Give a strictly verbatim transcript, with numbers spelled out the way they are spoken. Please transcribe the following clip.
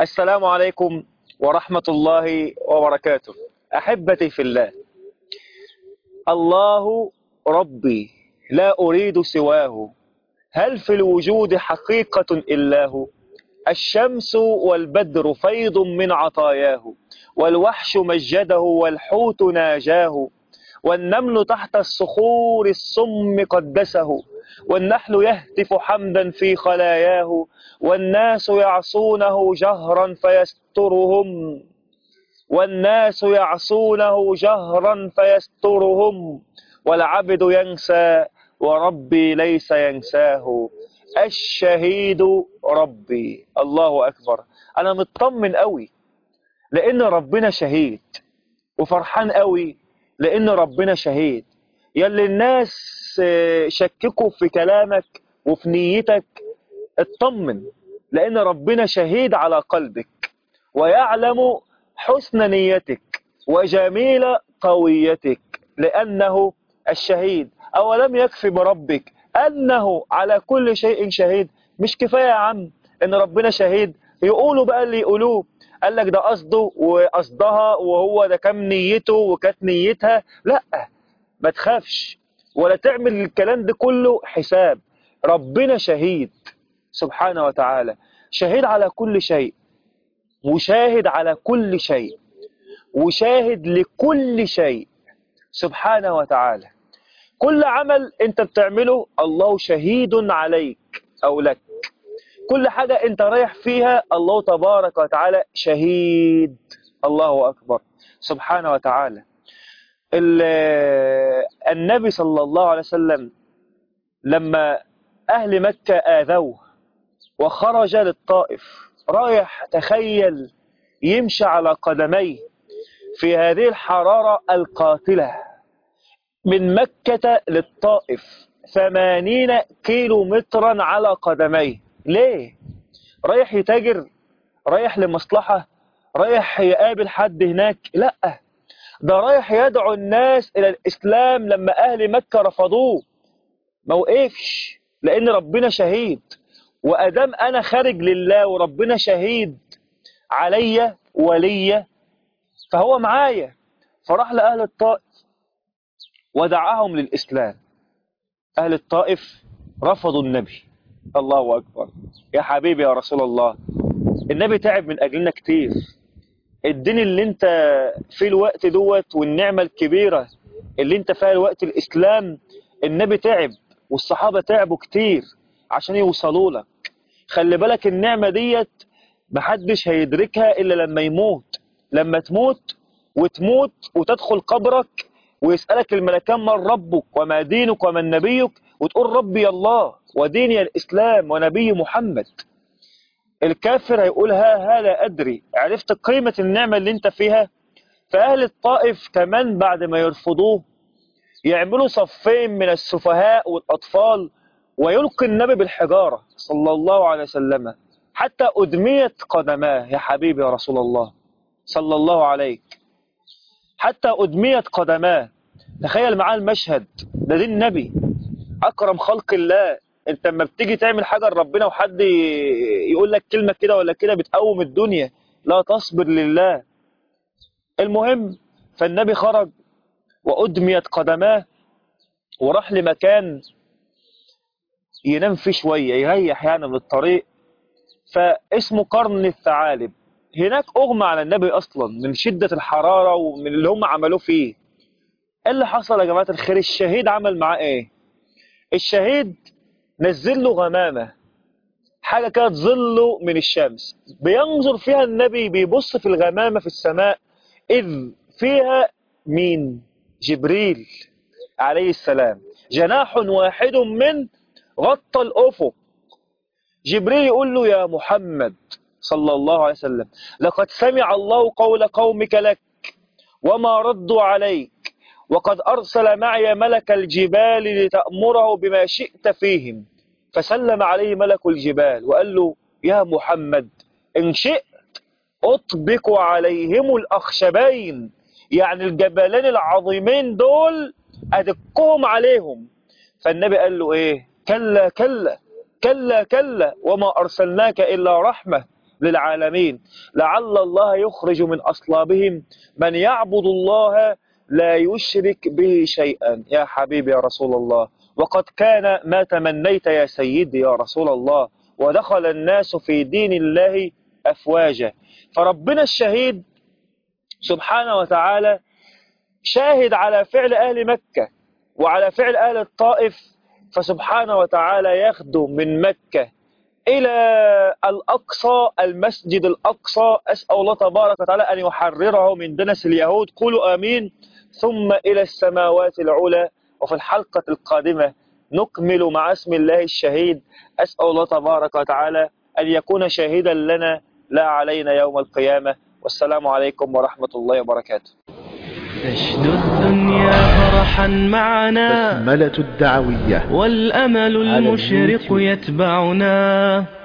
السلام عليكم ورحمة الله وبركاته. أحبتي في الله، الله ربي لا أريد سواه، هل في الوجود حقيقة إلا هو؟ الشمس والبدر فيض من عطاياه، والوحش مجده والحوت ناجاه، والنمل تحت الصخور الصم قدسه، والنحل يهتف حمدا في خلاياه، والناس يعصونه جهرا فيسترهم والناس يعصونه جهرا فيسترهم والعبد ينسى وربي ليس ينساه. الشهيد ربي. الله أكبر. أنا مطمن قوي لأن ربنا شهيد، وفرحان قوي لأن ربنا شهيد. يلي الناس شككوا في كلامك وفي نيتك، اطمن لأن ربنا شهيد على قلبك ويعلم حسن نيتك وجميل قويتك، لأنه الشهيد. أولم يكفي بربك أنه على كل شيء شهيد؟ مش كفاية يا عم إن ربنا شهيد؟ يقولوا بقى اللي يقولوه، قال لك ده قصده وقصدها وهو ده كام نيته وكانت نيتها. لا، ما تخافش ولا تعمل الكلام ده كله حساب. ربنا شهيد سبحانه وتعالى، شهيد على كل شيء، وشاهد على كل شيء، وشاهد لكل شيء سبحانه وتعالى. كل عمل انت بتعمله الله شهيد عليك او لك. كل حاجة انت رايح فيها الله تبارك وتعالى شهيد. الله اكبر سبحانه وتعالى. النبي صلى الله عليه وسلم لما اهل مكة اذوه وخرج للطائف، رايح تخيل يمشي على قدميه في هذه الحرارة القاتلة من مكة للطائف ثمانين كيلو مترا على قدميه. ليه؟ رايح يتاجر؟ رايح لمصلحة؟ رايح يقابل حد هناك؟ لا، ده رايح يدعو الناس إلى الإسلام. لما أهل مكة رفضوه ما وقفش، لأن ربنا شهيد. وأدام أنا خارج لله وربنا شهيد عليا وليا فهو معايا. فراح لأهل الطائف ودعاهم للإسلام. أهل الطائف رفضوا النبي. الله أكبر. يا حبيبي يا رسول الله، النبي تعب من أجلنا كتير. الدين اللي انت في الوقت دوت والنعمة الكبيرة اللي انت فيها الوقت الإسلام، النبي تعب والصحابة تعبوا كتير عشان يوصلوا لك. خلي بالك النعمة ديت محدش هيدركها إلا لما يموت. لما تموت وتموت وتدخل قبرك ويسألك الملكان من ربك وما دينك ومن نبيك، وتقول ربي الله وديني الإسلام ونبي محمد. الكافر هيقول ها هذا أدري. عرفت قيمة النعمة اللي انت فيها؟ فأهل الطائف كمان بعد ما يرفضوه يعملوا صفين من السفهاء والأطفال ويلقي النبي بالحجارة صلى الله عليه وسلم حتى أدميت قدماه. يا حبيبي يا رسول الله صلى الله عليك، حتى أدميت قدماه. تخيل معاه المشهد ده. دي النبي أكرم خلق الله. انت لما بتيجي تعمل حاجة لربنا وحد يقول لك كلمة كده ولا كده بتقوم الدنيا، لا تصبر لله. المهم فالنبي خرج وأدميت قدماه وراح لمكان ينام فيه شوية يريح يعني من الطريق، فاسمه قرن الثعالب. هناك أغمى على النبي أصلا من شدة الحرارة ومن اللي هم عملوه فيه. ايه اللي حصل يا جماعة الخير؟ الشهيد عمل معاه ايه؟ الشهيد نزل له غمامة، حاجة كده تظله من الشمس، بينظر فيها النبي، بيبص في الغمامة في السماء إذ فيها مين؟ جبريل عليه السلام. جناح واحد من غطى الأفق. جبريل يقول له يا محمد صلى الله عليه وسلم لقد سمع الله قول قومك لك وما ردوا عليك، وقد أرسل معي ملك الجبال لتأمره بما شئت فيهم. فسلم عليه ملك الجبال وقال له يا محمد إن شئت أطبق عليهم الأخشبين، يعني الجبلين العظيمين دول أدقهم عليهم. فالنبي قال له إيه؟ كلا كلا كلا كلا وما أرسلناك إلا رحمة للعالمين، لعل الله يخرج من أصلابهم من يعبد الله لا يشرك به شيئا. يا حبيبي يا رسول الله، وقد كان ما تمنيت يا سيدي يا رسول الله، ودخل الناس في دين الله أفواجا. فربنا الشهيد سبحانه وتعالى شاهد على فعل أهل مكة وعلى فعل أهل الطائف، فسبحانه وتعالى يخدم من مكة إلى الأقصى، المسجد الأقصى، أسأل الله تبارك وتعالى أن يحرره من دنس اليهود، قولوا آمين. ثم إلى السماوات العلى. وفي الحلقة القادمة نكمل مع اسم الله الشهيد، أسأل الله تبارك وتعالى أن يكون شاهدا لنا لا علينا يوم القيامة. والسلام عليكم ورحمة الله وبركاته. تشدو الدنيا فرحا معنا بسملة الدعوية والأمل المشرق يتبعنا.